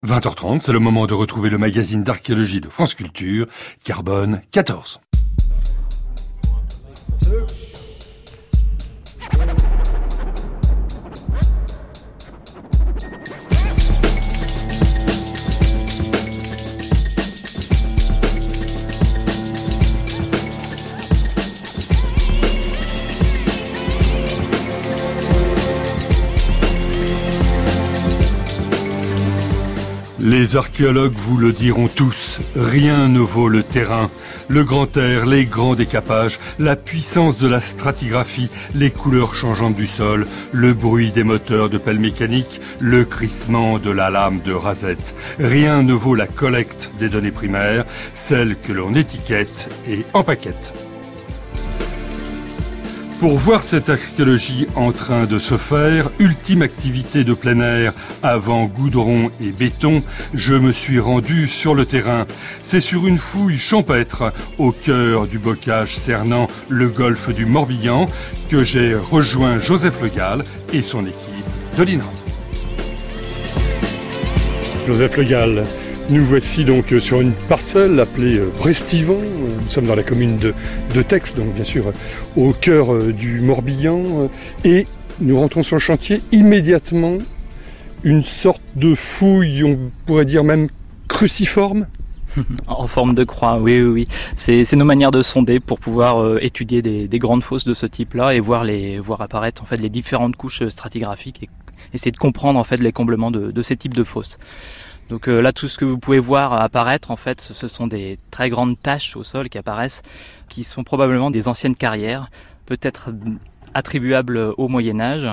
20h30, c'est le moment de retrouver le magazine d'archéologie de France Culture, Carbone 14. Les archéologues vous le diront tous, rien ne vaut le terrain. Le grand air, les grands décapages, la puissance de la stratigraphie, les couleurs changeantes du sol, le bruit des moteurs de pelle mécanique, le crissement de la lame de rasette. Rien ne vaut la collecte des données primaires, celles que l'on étiquette et empaquette. Pour voir cette archéologie en train de se faire, ultime activité de plein air avant goudron et béton, je me suis rendu sur le terrain. C'est sur une fouille champêtre, au cœur du bocage cernant le golfe du Morbihan, que j'ai rejoint Joseph Le Gall et son équipe de l'INRA. Joseph Le Gall, nous voici donc sur une parcelle appelée Brestivan. Nous sommes dans la commune de Tex, donc bien sûr au cœur du Morbihan. Et nous rentrons sur le chantier immédiatement. Une sorte de fouille, on pourrait dire même cruciforme. En forme de croix, oui. C'est nos manières de sonder pour pouvoir étudier des grandes fosses de ce type-là et voir apparaître en fait les différentes couches stratigraphiques et essayer de comprendre en fait l'écomblement de ces types de fosses. Donc là, tout ce que vous pouvez voir apparaître, en fait, ce sont des très grandes taches au sol qui apparaissent, qui sont probablement des anciennes carrières, peut-être attribuables au Moyen-Âge.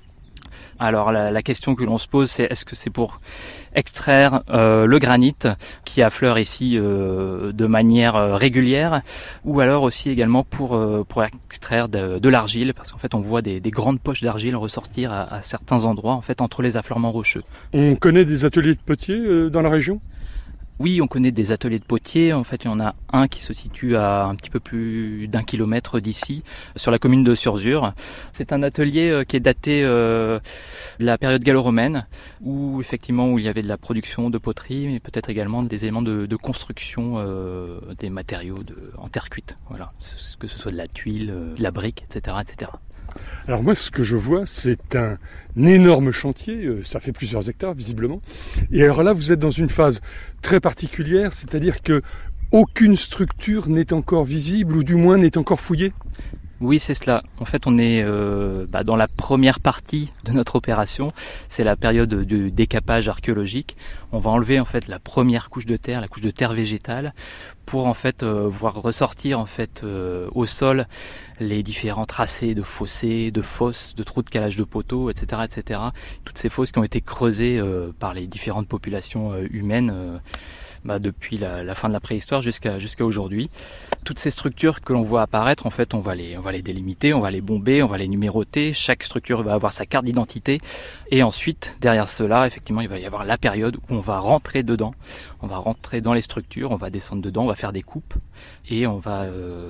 Alors la question que l'on se pose, c'est est-ce que c'est pour extraire le granit qui affleure ici de manière régulière, ou alors aussi également pour extraire de l'argile, parce qu'en fait on voit des grandes poches d'argile ressortir à certains endroits en fait entre les affleurements rocheux. On connaît des ateliers de potiers dans la région ? Oui, on connaît des ateliers de potiers. En fait, il y en a un qui se situe à un petit peu plus d'1 kilomètre d'ici, sur la commune de Surzur. C'est un atelier qui est daté de la période gallo-romaine, où il y avait de la production de poterie, mais peut-être également des éléments de construction des matériaux en terre cuite. Voilà, que ce soit de la tuile, de la brique, etc., etc. Alors moi, ce que je vois, c'est un énorme chantier, ça fait plusieurs hectares visiblement. Et alors là, vous êtes dans une phase très particulière, c'est-à-dire que aucune structure n'est encore visible, ou du moins n'est encore fouillée. Oui, c'est cela. En fait, on est dans la première partie de notre opération. C'est la période de décapage archéologique. On va enlever en fait la première couche de terre, la couche de terre végétale, pour en fait voir ressortir en fait au sol les différents tracés de fossés, de fosses, de trous de calage de poteaux, etc., etc. Toutes ces fosses qui ont été creusées par les différentes populations humaines. Depuis la fin de la préhistoire jusqu'à aujourd'hui. Toutes ces structures que l'on voit apparaître, en fait, on va les délimiter, on va les bomber, on va les numéroter. Chaque structure va avoir sa carte d'identité. Et ensuite, derrière cela, effectivement, il va y avoir la période où on va rentrer dedans. On va rentrer dans les structures, on va descendre dedans, on va faire des coupes et on va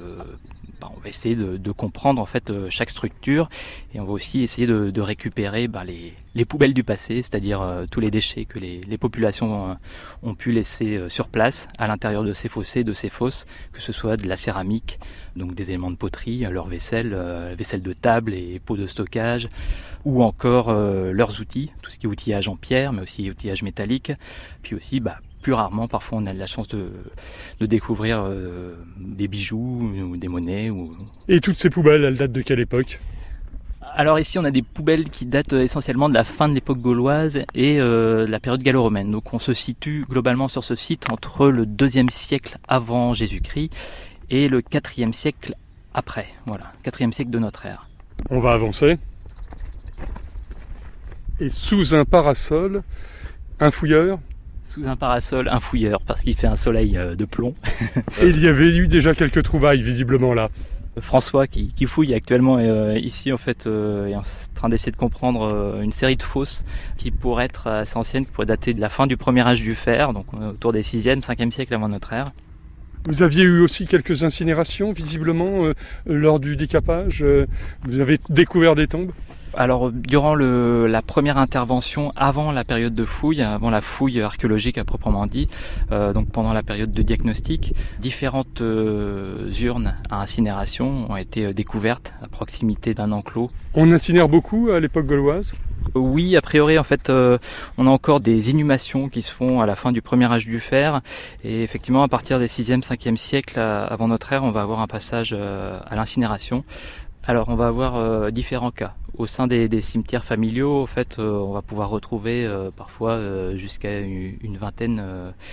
essayer de comprendre en fait chaque structure, et on va aussi essayer de récupérer les poubelles du passé, c'est-à-dire tous les déchets que les populations ont pu laisser sur place à l'intérieur de ces fossés, de ces fosses, que ce soit de la céramique, donc des éléments de poterie, leur vaisselle, vaisselle de table et pots de stockage, ou encore leurs outils, tout ce qui est outillage en pierre, mais aussi outillage métallique, puis aussi plus rarement, parfois on a de la chance de découvrir des bijoux ou des monnaies. Et toutes ces poubelles, elles datent de quelle époque ? Alors ici on a des poubelles qui datent essentiellement de la fin de l'époque gauloise et de la période gallo-romaine. Donc on se situe globalement sur ce site entre le 2e siècle avant Jésus-Christ et le 4e siècle après. Voilà, 4e siècle de notre ère. On va avancer. Et sous un parasol, un fouilleur ? Sous un parasol, un fouilleur, parce qu'il fait un soleil de plomb. Et il y avait eu déjà quelques trouvailles, visiblement, là. François, qui fouille actuellement ici, en fait, est en train d'essayer de comprendre une série de fosses qui pourraient être assez anciennes, qui pourraient dater de la fin du premier âge du fer, donc autour des 6e, 5e siècle avant notre ère. Vous aviez eu aussi quelques incinérations, visiblement, lors du décapage. Vous avez découvert des tombes? Alors, durant la première intervention, avant la période de fouille, avant la fouille archéologique à proprement dit, donc pendant la période de diagnostic, différentes urnes à incinération ont été découvertes à proximité d'un enclos. On incinère beaucoup à l'époque gauloise? Oui, a priori, en fait, on a encore des inhumations qui se font à la fin du premier âge du fer. Et effectivement, à partir des 6e, 5e siècles avant notre ère, on va avoir un passage à l'incinération. Alors, on va avoir différents cas. Au sein des cimetières familiaux, en fait, on va pouvoir retrouver parfois jusqu'à une vingtaine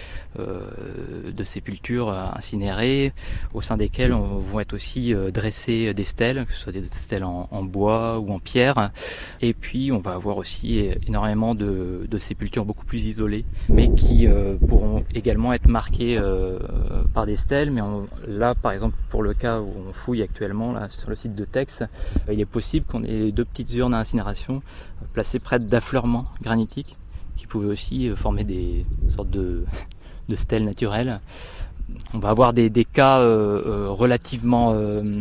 de sépultures incinérées, au sein desquelles vont être aussi dressées des stèles, que ce soit des stèles en bois ou en pierre. Et puis, on va avoir aussi énormément de sépultures beaucoup plus isolées, mais qui pourront également être marquées par des stèles. Mais là, par exemple, pour le cas où on fouille actuellement là, sur le site de Tex, il est possible qu'on ait deux petites urnes à incinération placées près d'affleurements granitiques qui pouvaient aussi former des sortes de stèles naturelles. On va avoir des cas relativement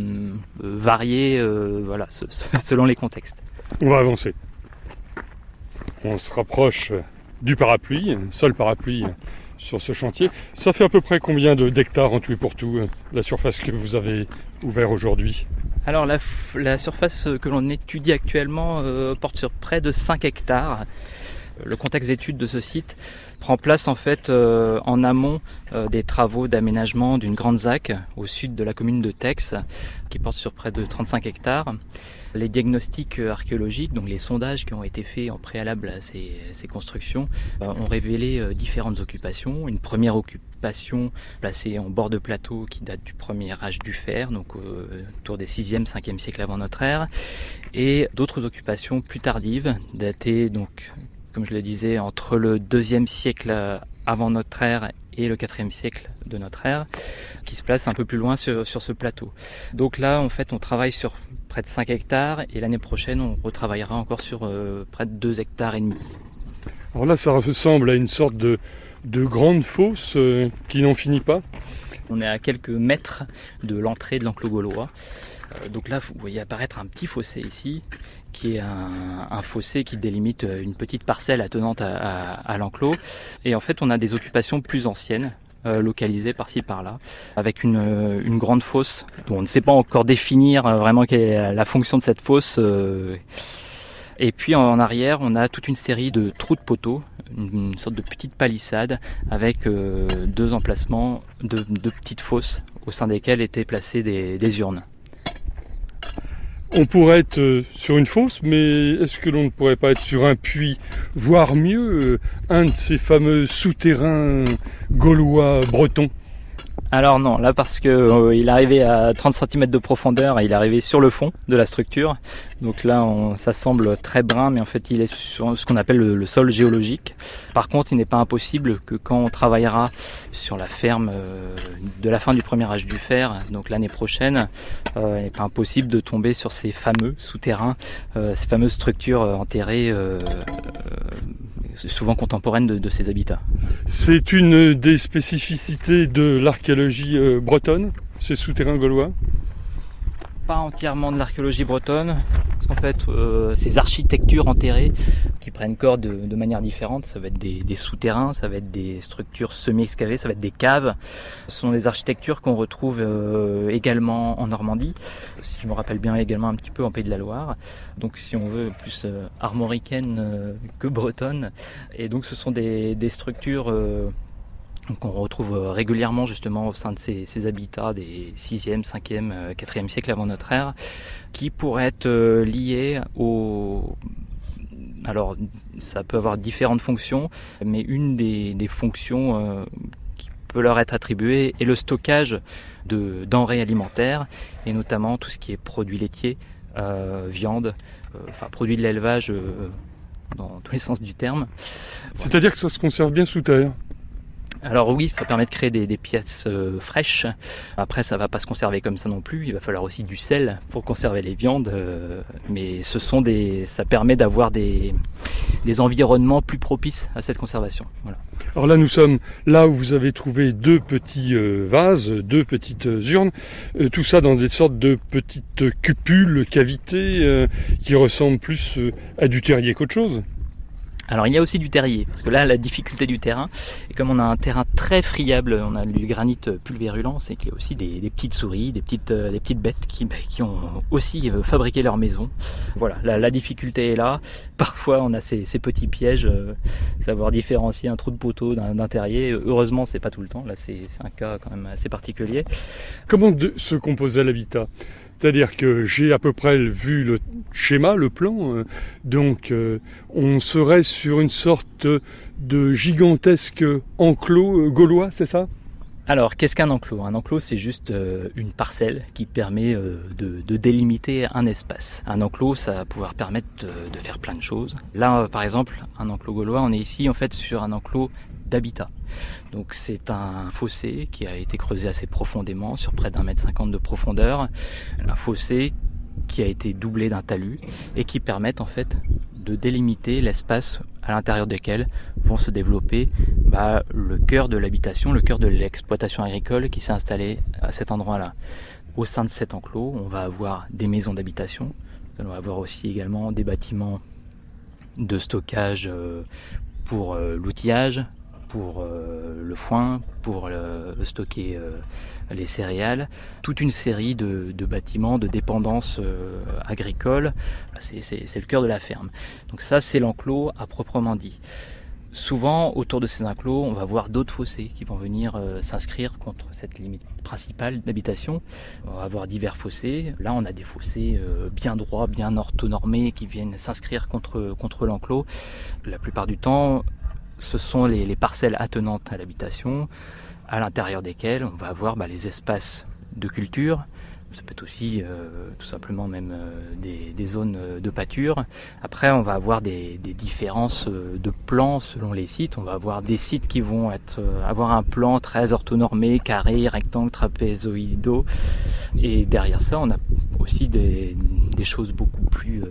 variés voilà, selon les contextes. On va avancer. On se rapproche du parapluie, seul parapluie sur ce chantier. Ça fait à peu près combien d'hectares en tout et pour tout, la surface que vous avez ouverte aujourd'hui? Alors la surface que l'on étudie actuellement porte sur près de 5 hectares. Le contexte d'étude de ce site prend place en fait en amont des travaux d'aménagement d'une grande ZAC au sud de la commune de Tex, qui porte sur près de 35 hectares. Les diagnostics archéologiques, donc les sondages qui ont été faits en préalable à ces constructions, ont révélé différentes occupations. Une première occupation placée en bord de plateau qui date du premier âge du fer, donc autour des 6e, 5e siècles avant notre ère, et d'autres occupations plus tardives, datées donc, comme je le disais, entre le 2e siècle avant notre ère et le 4e siècle de notre ère, qui se place un peu plus loin sur ce plateau. Donc là, en fait, on travaille sur près de 5 hectares et l'année prochaine, on retravaillera encore sur près de 2 hectares et demi. Alors là, ça ressemble à une sorte de grande fosse qui n'en finit pas. On est à quelques mètres de l'entrée de l'enclos gaulois. Donc là, vous voyez apparaître un petit fossé ici, qui est un fossé qui délimite une petite parcelle attenante à l'enclos. Et en fait, on a des occupations plus anciennes, localisées par-ci par-là, avec une grande fosse dont on ne sait pas encore définir vraiment quelle est la fonction de cette fosse. Et puis en arrière, on a toute une série de trous de poteaux, une sorte de petite palissade avec deux emplacements de petites fosses au sein desquelles étaient placées des urnes. On pourrait être sur une fosse, mais est-ce que l'on ne pourrait pas être sur un puits, voire mieux, un de ces fameux souterrains gaulois bretons? Alors non, là parce que il est arrivé à 30 cm de profondeur et il est arrivé sur le fond de la structure. Donc là, ça semble très brun, mais en fait il est sur ce qu'on appelle le sol géologique. Par contre, il n'est pas impossible que quand on travaillera sur la ferme de la fin du premier âge du fer, donc l'année prochaine, il n'est pas impossible de tomber sur ces fameux souterrains, ces fameuses structures enterrées, souvent contemporaines de ces habitats. C'est une des spécificités de l'archéologie bretonne, ces souterrains gaulois? Pas entièrement de l'archéologie bretonne, parce qu'en fait, ces architectures enterrées qui prennent corps de manière différente, ça va être des souterrains, ça va être des structures semi-excavées, ça va être des caves. Ce sont des architectures qu'on retrouve également en Normandie, si je me rappelle bien également un petit peu en Pays de la Loire. Donc si on veut plus armoricaine que bretonne. Et donc ce sont des structures qu'on retrouve régulièrement justement au sein de ces habitats des 6e, 5e, 4e siècle avant notre ère, qui pourraient être liés au... Alors ça peut avoir différentes fonctions, mais une des fonctions qui peut leur être attribuée est le stockage de denrées alimentaires, et notamment tout ce qui est produits laitiers, viande, produits de l'élevage dans tous les sens du terme. C'est-à-dire que ça se conserve bien sous terre? Alors oui, ça permet de créer des pièces fraîches. Après, ça va pas se conserver comme ça non plus. Il va falloir aussi du sel pour conserver les viandes. Mais ça permet d'avoir des environnements plus propices à cette conservation. Voilà. Alors là, nous sommes là où vous avez trouvé 2 petits vases, 2 petites urnes. Tout ça dans des sortes de petites cupules, cavités, qui ressemblent plus à du terrier qu'autre chose. Alors il y a aussi du terrier, parce que là la difficulté du terrain, et comme on a un terrain très friable, on a du granit pulvérulent, c'est qu'il y a aussi des petites souris, des petites bêtes qui ont aussi fabriqué leur maison. Voilà, la difficulté est là. Parfois on a ces petits pièges, savoir différencier un trou de poteau d'un terrier. Heureusement c'est pas tout le temps, là c'est un cas quand même assez particulier. Comment se composait l'habitat ? C'est-à-dire que j'ai à peu près vu le schéma, le plan, donc on serait sur une sorte de gigantesque enclos gaulois, c'est ça ? Alors, qu'est-ce qu'un enclos ? Un enclos, c'est juste une parcelle qui permet de délimiter un espace. Un enclos, ça va pouvoir permettre de faire plein de choses. Là, par exemple, un enclos gaulois, on est ici en fait sur un enclos d'habitat. Donc c'est un fossé qui a été creusé assez profondément, sur près d'1,50 m de profondeur. Un fossé qui a été doublé d'un talus et qui permettent en fait de délimiter l'espace à l'intérieur duquel vont se développer le cœur de l'habitation, le cœur de l'exploitation agricole qui s'est installé à cet endroit-là. Au sein de cet enclos, on va avoir des maisons d'habitation, on va avoir aussi également des bâtiments de stockage pour l'outillage, pour le foin, pour stocker les céréales, toute une série de bâtiments, de dépendances agricoles. C'est le cœur de la ferme. Donc ça, c'est l'enclos à proprement dit. Souvent, autour de ces enclos, on va voir d'autres fossés qui vont venir s'inscrire contre cette limite principale d'habitation. On va avoir divers fossés. Là, on a des fossés bien droits, bien orthonormés qui viennent s'inscrire contre l'enclos. La plupart du temps, ce sont les parcelles attenantes à l'habitation, à l'intérieur desquelles on va avoir les espaces de culture. Ça peut être aussi tout simplement même des zones de pâture. Après, on va avoir des différences de plans selon les sites. On va avoir des sites qui vont avoir un plan très orthonormé, carré, rectangle, trapézoïdaux. Et derrière ça, on a aussi des choses beaucoup plus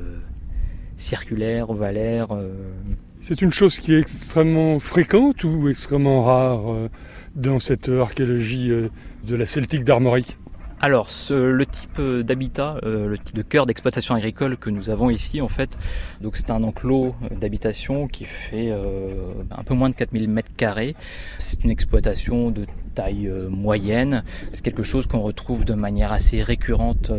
circulaires, ovalaires. C'est une chose qui est extrêmement fréquente ou extrêmement rare dans cette archéologie de la Celtique d'Armorique ? Alors, le type d'habitat, le type de cœur d'exploitation agricole que nous avons ici, en fait, donc c'est un enclos d'habitation qui fait un peu moins de 4000 m². C'est une exploitation de taille moyenne. C'est quelque chose qu'on retrouve de manière assez récurrente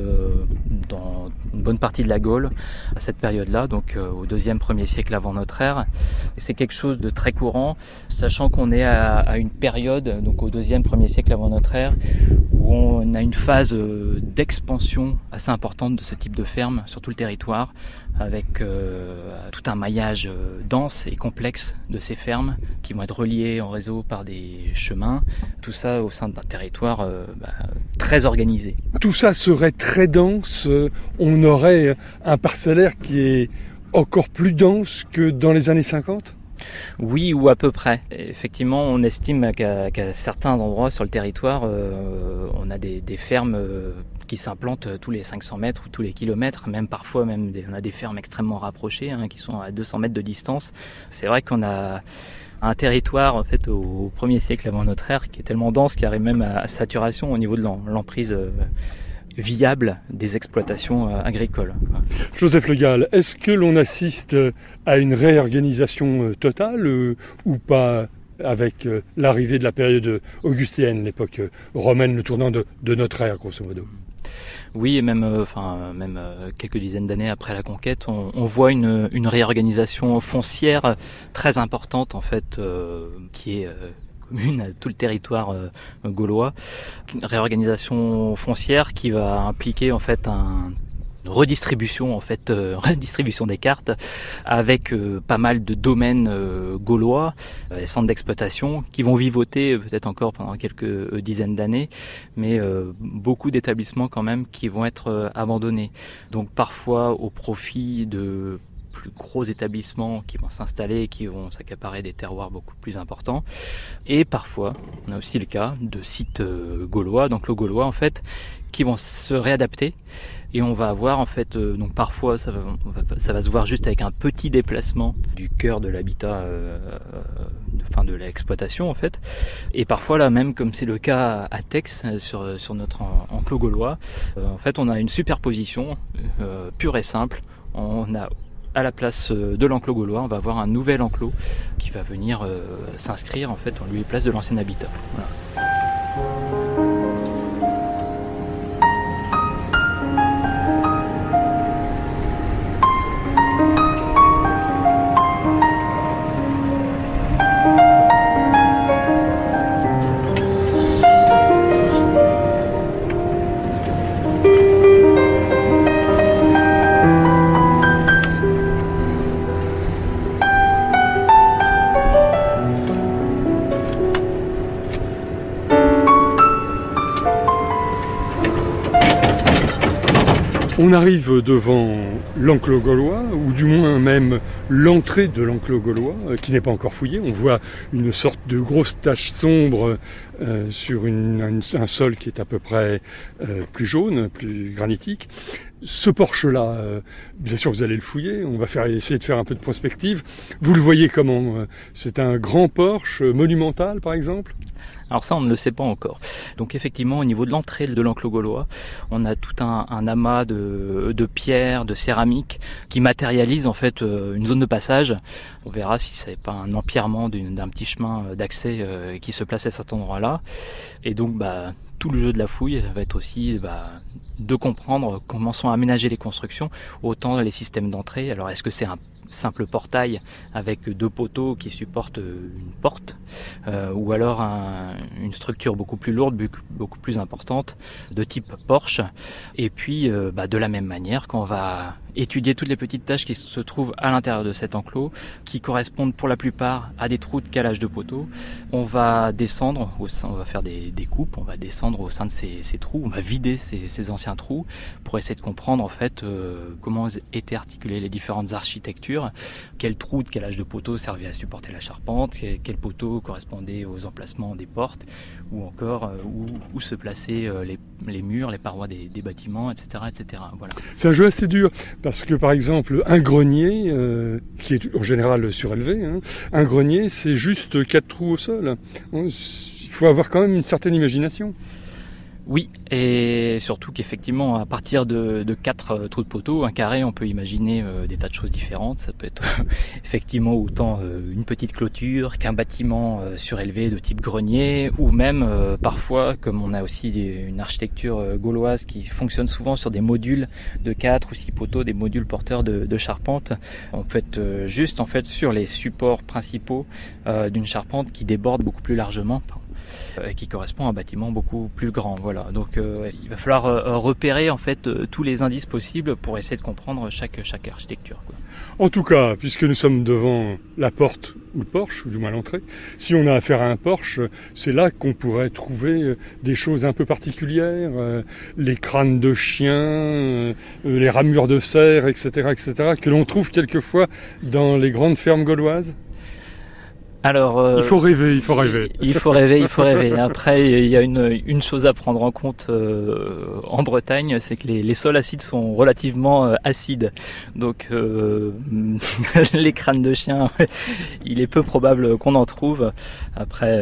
dans une bonne partie de la Gaule à cette période-là, donc au 1er siècle avant notre ère. Et c'est quelque chose de très courant, sachant qu'on est à une période, donc au 1er siècle avant notre ère, où on a une phase d'expansion assez importante de ce type de ferme sur tout le territoire, avec tout un maillage dense et complexe de ces fermes qui vont être reliées en réseau par des chemins, tout ça au sein d'un territoire très organisé. Tout ça serait très dense, on aurait un parcellaire qui est encore plus dense que dans les années 50 ? Oui, ou à peu près. Effectivement, on estime qu'à certains endroits sur le territoire, on a des fermes qui s'implantent tous les 500 mètres ou tous les kilomètres, même parfois on a des fermes extrêmement rapprochées qui sont à 200 mètres de distance. C'est vrai qu'on a un territoire en fait au 1er siècle avant notre ère qui est tellement dense qu'il arrive même à saturation au niveau de l'emprise viable des exploitations agricoles. Joseph Le Gall, est-ce que l'on assiste à une réorganisation totale ou pas avec l'arrivée de la période augustéenne, l'époque romaine, le tournant de notre ère, grosso modo ? Oui, et même quelques dizaines d'années après la conquête, on voit une réorganisation foncière très importante en fait, qui est commune à tout le territoire gaulois. Une réorganisation foncière qui va impliquer en fait une redistribution des cartes avec pas mal de domaines gaulois, des centres d'exploitation qui vont vivoter peut-être encore pendant quelques dizaines d'années, mais beaucoup d'établissements quand même qui vont être abandonnés. Donc parfois au profit de plus gros établissements qui vont s'installer et qui vont s'accaparer des terroirs beaucoup plus importants. Et parfois, on a aussi le cas de sites gaulois, d'enclos gaulois en fait, qui vont se réadapter. Et on va avoir en fait, donc parfois ça va se voir juste avec un petit déplacement du cœur de l'habitat, de l'exploitation en fait. Et parfois là même, comme c'est le cas à Tex sur notre enclos gaulois, en fait on a une superposition pure et simple. On a à la place de l'enclos gaulois, on va avoir un nouvel enclos qui va venir s'inscrire en fait en lieu et place de l'ancien habitat. Voilà. On arrive devant l'enclos gaulois, ou du moins même l'entrée de l'enclos gaulois, qui n'est pas encore fouillée. On voit une sorte de grosse tache sombre sur un sol qui est à peu près plus jaune, plus granitique. Ce porche-là, bien sûr vous allez le fouiller, on va essayer de faire un peu de prospective. Vous le voyez comment? C'est un grand porche monumental par exemple? Alors ça, on ne le sait pas encore. Donc effectivement, au niveau de l'entrée de l'enclos gaulois, on a tout un amas de pierres, de céramique qui matérialise en fait une zone de passage. On verra si ce n'est pas un empierrement d'un petit chemin d'accès qui se place à cet endroit-là. Et donc, tout le jeu de la fouille va être aussi de comprendre comment sont aménagées les constructions, autant les systèmes d'entrée. Alors est-ce que c'est un simple portail avec 2 poteaux qui supportent une porte, ou alors une structure beaucoup plus lourde, beaucoup plus importante, de type porche. Et puis de la même manière, quand on va étudier toutes les petites tâches qui se trouvent à l'intérieur de cet enclos, qui correspondent pour la plupart à des trous de calage de poteaux, on va descendre, on va faire des coupes, on va descendre au sein de ces trous, on va vider ces anciens trous pour essayer de comprendre en fait comment étaient articulées les différentes architectures, quel trou de calage de poteaux servait à supporter la charpente, quel poteau correspondait aux emplacements des portes, ou encore où se plaçaient les murs, les parois des bâtiments, etc., etc. Voilà. C'est un jeu assez dur. Parce que par exemple, un grenier, qui est en général surélevé, un grenier c'est juste 4 trous au sol. Il faut avoir quand même une certaine imagination. Oui, et surtout qu'effectivement, à partir de 4 trous de poteau, un carré, on peut imaginer des tas de choses différentes. Ça peut être effectivement autant une petite clôture qu'un bâtiment surélevé de type grenier, ou même parfois, comme on a aussi une architecture gauloise qui fonctionne souvent sur des modules de 4 ou 6 poteaux, des modules porteurs de charpente, on peut être juste en fait sur les supports principaux d'une charpente qui déborde beaucoup plus largement, qui correspond à un bâtiment beaucoup plus grand. Voilà. Donc il va falloir repérer en fait tous les indices possibles pour essayer de comprendre chaque architecture, quoi. En tout cas, puisque nous sommes devant la porte ou le porche, ou du moins l'entrée, si on a affaire à un porche, c'est là qu'on pourrait trouver des choses un peu particulières, les crânes de chiens, les ramures de cerf, etc., que l'on trouve quelquefois dans les grandes fermes gauloises. Alors, il faut rêver. Il faut rêver. Après, il y a une chose à prendre en compte en Bretagne, c'est que les sols acides sont relativement acides. Donc, les crânes de chiens, il est peu probable qu'on en trouve. Après,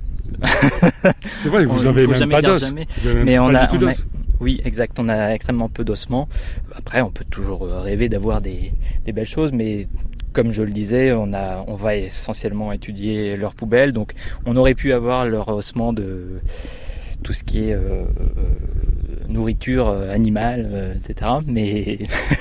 c'est vrai, vous avez même pas d'os. Mais oui, exact. On a extrêmement peu d'ossements. Après, on peut toujours rêver d'avoir des belles choses, mais comme je le disais, on va essentiellement étudier leurs poubelles, donc on aurait pu avoir leur ossement de tout ce qui est nourriture animale, etc. Mais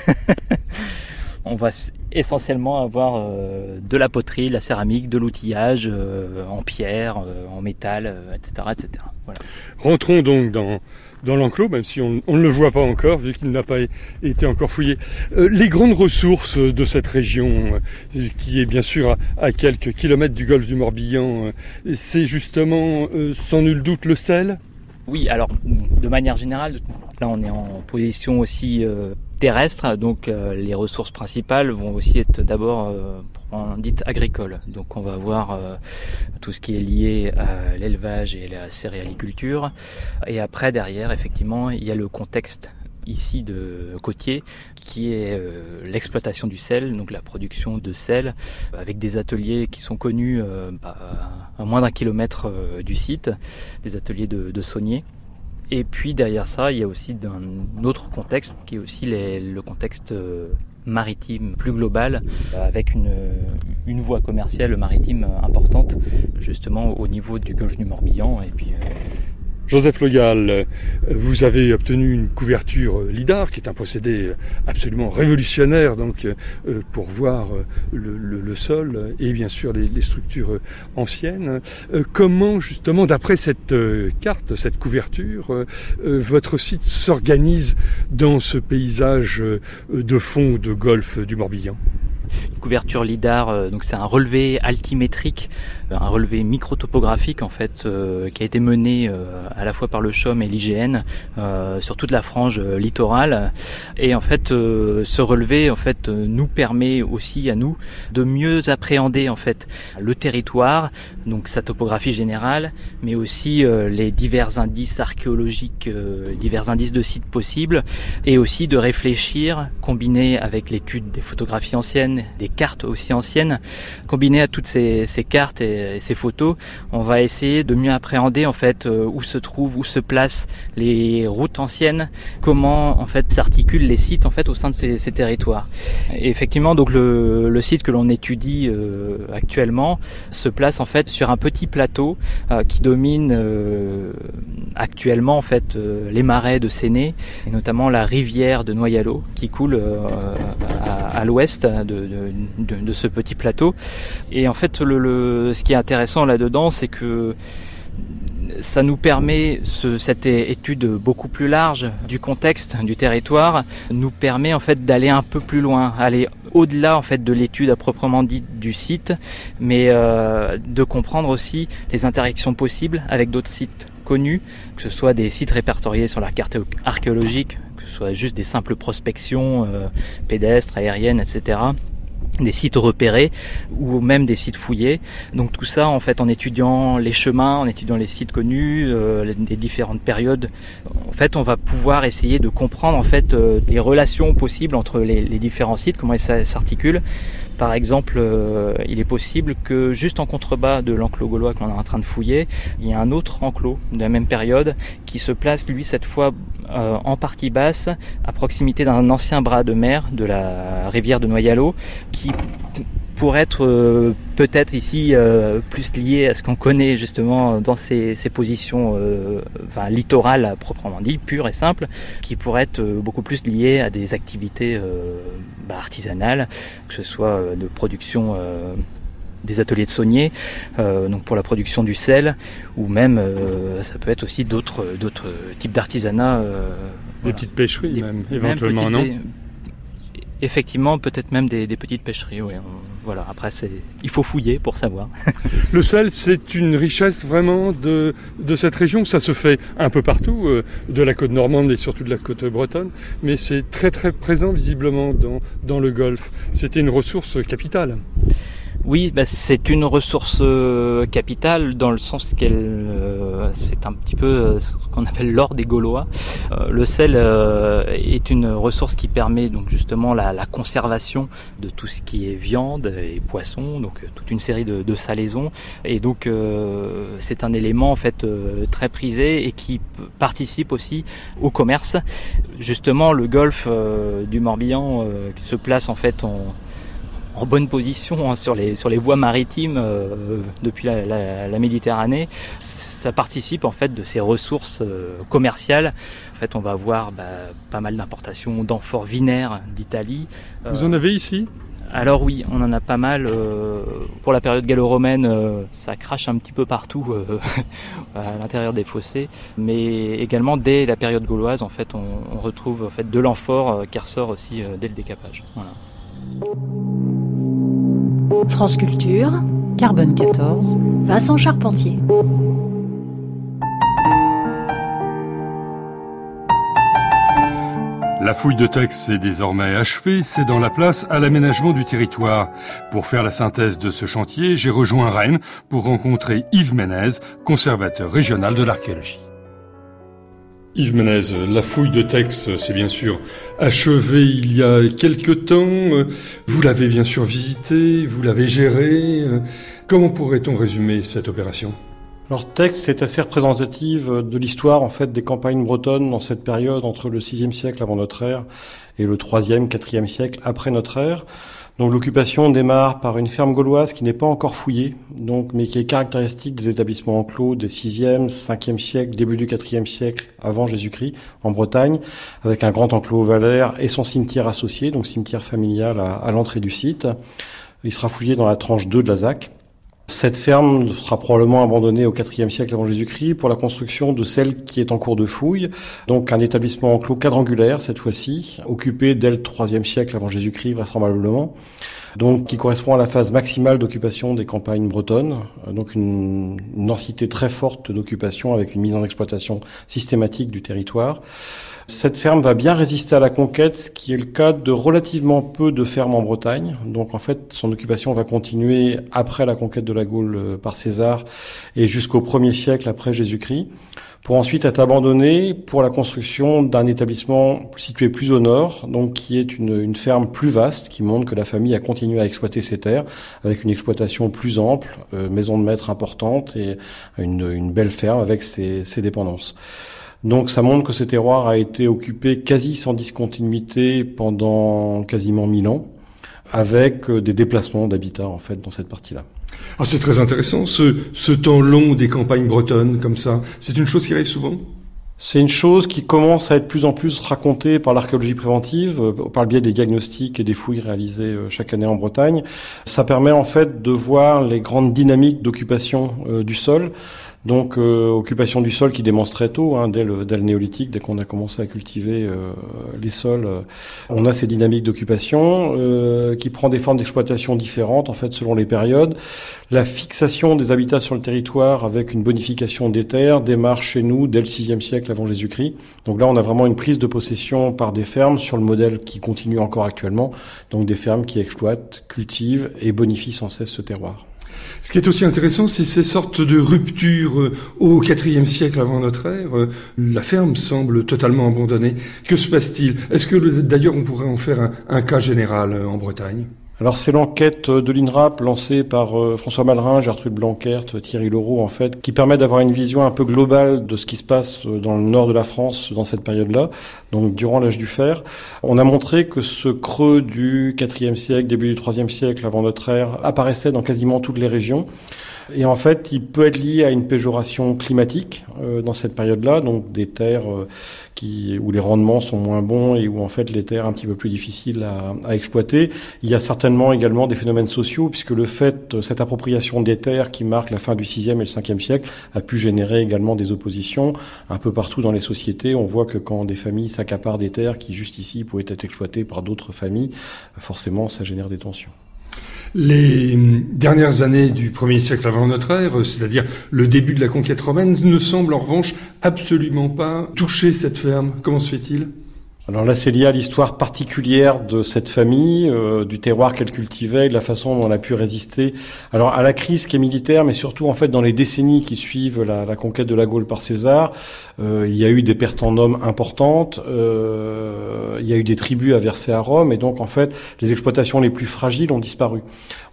on va essentiellement avoir de la poterie, de la céramique, de l'outillage en pierre, en métal, etc., etc. Voilà. Rentrons donc dans l'enclos, même si on ne le voit pas encore, vu qu'il n'a pas été encore fouillé. Les grandes ressources de cette région, qui est bien sûr à quelques kilomètres du golfe du Morbihan, c'est justement, sans nul doute, le sel ? Oui, alors, de manière générale, Là, on est en position aussi terrestre, donc les ressources principales vont aussi être d'abord dites agricoles. Donc on va voir tout ce qui est lié à l'élevage et la céréaliculture. Et après, derrière, effectivement, il y a le contexte ici de côtier qui est l'exploitation du sel, donc la production de sel avec des ateliers qui sont connus à moins d'1 kilomètre du site, des ateliers de sauniers. Et puis derrière ça, il y a aussi un autre contexte qui est aussi le contexte maritime plus global, avec une voie commerciale maritime importante, justement au niveau du golfe du Morbihan. Et puis Joseph Le Gall, vous avez obtenu une couverture LIDAR, qui est un procédé absolument révolutionnaire donc, pour voir le sol et bien sûr les structures anciennes. Comment justement, d'après cette carte, cette couverture, votre site s'organise dans ce paysage de fond de golfe du Morbihan ? Une couverture LIDAR, donc c'est un relevé altimétrique, un relevé microtopographique en fait, qui a été mené à la fois par le CHOM et l'IGN sur toute la frange littorale. Et en fait, ce relevé en fait nous permet aussi à nous de mieux appréhender en fait le territoire, donc sa topographie générale, mais aussi les divers indices archéologiques, divers indices de sites possibles, et aussi de réfléchir, combiné avec l'étude des photographies anciennes, des cartes aussi anciennes, combinées à toutes ces cartes et ces photos, on va essayer de mieux appréhender en fait où se placent les routes anciennes, comment en fait s'articulent les sites en fait au sein de ces territoires. Et effectivement, donc le site que l'on étudie actuellement se place en fait sur un petit plateau qui domine actuellement en fait les marais de Séné et notamment la rivière de Noyalo qui coule à l'ouest de ce petit plateau. Et en fait, ce qui est intéressant là-dedans, c'est que ça nous permet, cette étude beaucoup plus large du contexte du territoire, nous permet en fait d'aller un peu plus loin, aller au-delà en fait de l'étude à proprement dite du site, mais de comprendre aussi les interactions possibles avec d'autres sites connus, que ce soit des sites répertoriés sur la carte archéologique, que ce soit juste des simples prospections pédestres, aériennes, etc., des sites repérés ou même des sites fouillés. Donc tout ça en fait en étudiant les chemins, en étudiant les sites connus, les différentes périodes, en fait on va pouvoir essayer de comprendre en fait les relations possibles entre les différents sites, comment ça s'articule. Par exemple, il est possible que juste en contrebas de l'enclos gaulois qu'on est en train de fouiller, il y a un autre enclos de la même période qui se place lui cette fois en partie basse à proximité d'un ancien bras de mer de la rivière de Noyalo qui pourrait être peut-être ici plus lié à ce qu'on connaît justement dans ces positions littorales à proprement dit, pures et simples, qui pourrait être beaucoup plus lié à des activités artisanales, que ce soit de production des ateliers de sauniers, donc pour la production du sel, ou même ça peut être aussi d'autres types d'artisanat. Des petites pêcheries même, éventuellement, non ? Effectivement, peut-être même des petites pêcheries, oui. Voilà. Après, il faut fouiller pour savoir. Le sel, c'est une richesse vraiment de cette région. Ça se fait un peu partout, de la côte normande et surtout de la côte bretonne, mais c'est très très présent visiblement dans le golfe. C'était une ressource capitale. Oui, c'est une ressource capitale dans le sens qu'elle c'est un petit peu ce qu'on appelle l'or des Gaulois. Le sel est une ressource qui permet donc justement la conservation de tout ce qui est viande et poisson, donc toute une série de salaisons. Et donc c'est un élément en fait très prisé et qui participe aussi au commerce. Justement, le golfe du Morbihan qui se place en fait en bonne position sur les voies maritimes depuis la Méditerranée, ça participe en fait de ces ressources commerciales. En fait, on va avoir pas mal d'importations d'amphores vinaires d'Italie. Vous en avez ici ? Alors oui, on en a pas mal. Pour la période gallo-romaine, ça crache un petit peu partout à l'intérieur des fossés, mais également dès la période gauloise, en fait, on retrouve en fait de l'amphore qui ressort aussi dès le décapage. Voilà. France Culture, Carbone 14, Vincent Charpentier. La fouille de texte est désormais achevée, c'est dans la place à l'aménagement du territoire. Pour faire la synthèse de ce chantier, j'ai rejoint Rennes pour rencontrer Yves Ménez, conservateur régional de l'archéologie. Yves Ménez, la fouille de texte, c'est bien sûr achevé il y a quelque temps. Vous l'avez bien sûr visité, vous l'avez géré. Comment pourrait-on résumer cette opération ? Alors, texte est assez représentative de l'histoire, en fait, des campagnes bretonnes dans cette période entre le VIe siècle avant notre ère et le IIIe, IVe siècle après notre ère. Donc, l'occupation démarre par une ferme gauloise qui n'est pas encore fouillée, mais qui est caractéristique des établissements enclos des VIe, Ve siècle, début du IVe siècle avant Jésus-Christ, en Bretagne, avec un grand enclos ovalaire et son cimetière associé, donc cimetière familial à l'entrée du site. Il sera fouillé dans la tranche 2 de la ZAC. Cette ferme sera probablement abandonnée au IVe siècle avant Jésus-Christ pour la construction de celle qui est en cours de fouille. Donc un établissement enclos quadrangulaire cette fois-ci, occupé dès le IIIe siècle avant Jésus-Christ vraisemblablement. Donc qui correspond à la phase maximale d'occupation des campagnes bretonnes. Donc une densité très forte d'occupation avec une mise en exploitation systématique du territoire. Cette ferme va bien résister à la conquête, ce qui est le cas de relativement peu de fermes en Bretagne. Donc en fait, son occupation va continuer après la conquête de la Gaule par César et jusqu'au 1er siècle après Jésus-Christ, pour ensuite être abandonnée pour la construction d'un établissement situé plus au nord, donc qui est une ferme plus vaste, qui montre que la famille a continué à exploiter ses terres avec une exploitation plus ample, maison de maître importante et une belle ferme avec ses dépendances. Donc ça montre que ce terroir a été occupé quasi sans discontinuité pendant quasiment 1000 ans, avec des déplacements d'habitat en fait dans cette partie-là. Ah, c'est très intéressant, ce temps long des campagnes bretonnes comme ça. C'est une chose qui arrive souvent ? C'est une chose qui commence à être de plus en plus racontée par l'archéologie préventive, par le biais des diagnostics et des fouilles réalisées chaque année en Bretagne. Ça permet en fait de voir les grandes dynamiques d'occupation du sol. Donc occupation du sol qui démontre très tôt, dès le néolithique, dès qu'on a commencé à cultiver les sols, on a ces dynamiques d'occupation qui prend des formes d'exploitation différentes en fait selon les périodes. La fixation des habitats sur le territoire avec une bonification des terres démarre chez nous dès le VIe siècle avant Jésus-Christ. Donc là on a vraiment une prise de possession par des fermes sur le modèle qui continue encore actuellement, donc des fermes qui exploitent, cultivent et bonifient sans cesse ce terroir. Ce qui est aussi intéressant, c'est ces sortes de ruptures au IVe siècle avant notre ère. La ferme semble totalement abandonnée. Que se passe-t-il ? Est-ce que d'ailleurs on pourrait en faire un cas général en Bretagne ? Alors c'est l'enquête de l'INRAP lancée par François Mallerin, Gertrude Blanquert, Thierry Leroux en fait, qui permet d'avoir une vision un peu globale de ce qui se passe dans le nord de la France dans cette période-là, donc durant l'âge du fer. On a montré que ce creux du IVe siècle, début du IIIe siècle avant notre ère, apparaissait dans quasiment toutes les régions. Et en fait, il peut être lié à une péjoration climatique dans cette période-là, donc des terres où les rendements sont moins bons et où en fait les terres un petit peu plus difficiles à exploiter. Il y a certainement également des phénomènes sociaux, puisque le fait, cette appropriation des terres qui marque la fin du VIe et le Ve siècle a pu générer également des oppositions un peu partout dans les sociétés. On voit que quand des familles s'accaparent des terres qui juste ici pouvaient être exploitées par d'autres familles, forcément ça génère des tensions. Les dernières années du 1er siècle avant notre ère, c'est-à-dire le début de la conquête romaine, ne semblent en revanche absolument pas toucher cette ferme. Comment se fait-il ? Alors là, c'est lié à l'histoire particulière de cette famille, du terroir qu'elle cultivait, de la façon dont elle a pu résister. Alors à la crise qui est militaire, mais surtout en fait dans les décennies qui suivent la conquête de la Gaule par César, il y a eu des pertes en hommes importantes, il y a eu des tributs à verser à Rome, et donc en fait les exploitations les plus fragiles ont disparu.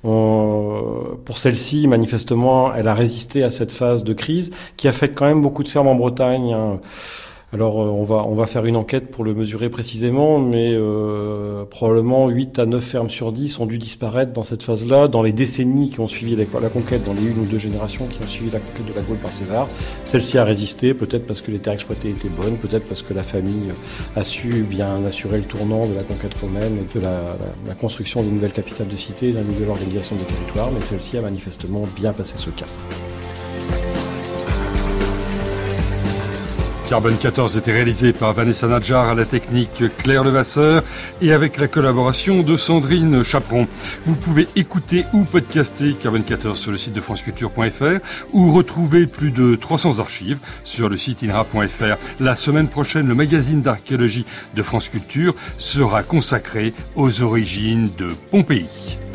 Pour celle-ci, manifestement, elle a résisté à cette phase de crise qui affecte quand même beaucoup de fermes en Bretagne. Alors on va faire une enquête pour le mesurer précisément, mais probablement 8 à 9 fermes sur 10 ont dû disparaître dans cette phase-là, dans les décennies qui ont suivi la conquête, dans les 1 ou 2 générations qui ont suivi la conquête de la Gaule par César. Celle-ci a résisté, peut-être parce que les terres exploitées étaient bonnes, peut-être parce que la famille a su bien assurer le tournant de la conquête romaine et de la construction d'une nouvelle capitale de cité, d'une nouvelle organisation des territoires, mais celle-ci a manifestement bien passé ce cap. Carbone 14 était réalisé par Vanessa Nadjar, à la technique Claire Levasseur et avec la collaboration de Sandrine Chaperon. Vous pouvez écouter ou podcaster Carbone 14 sur le site de franceculture.fr ou retrouver plus de 300 archives sur le site inra.fr. La semaine prochaine, le magazine d'archéologie de France Culture sera consacré aux origines de Pompéi.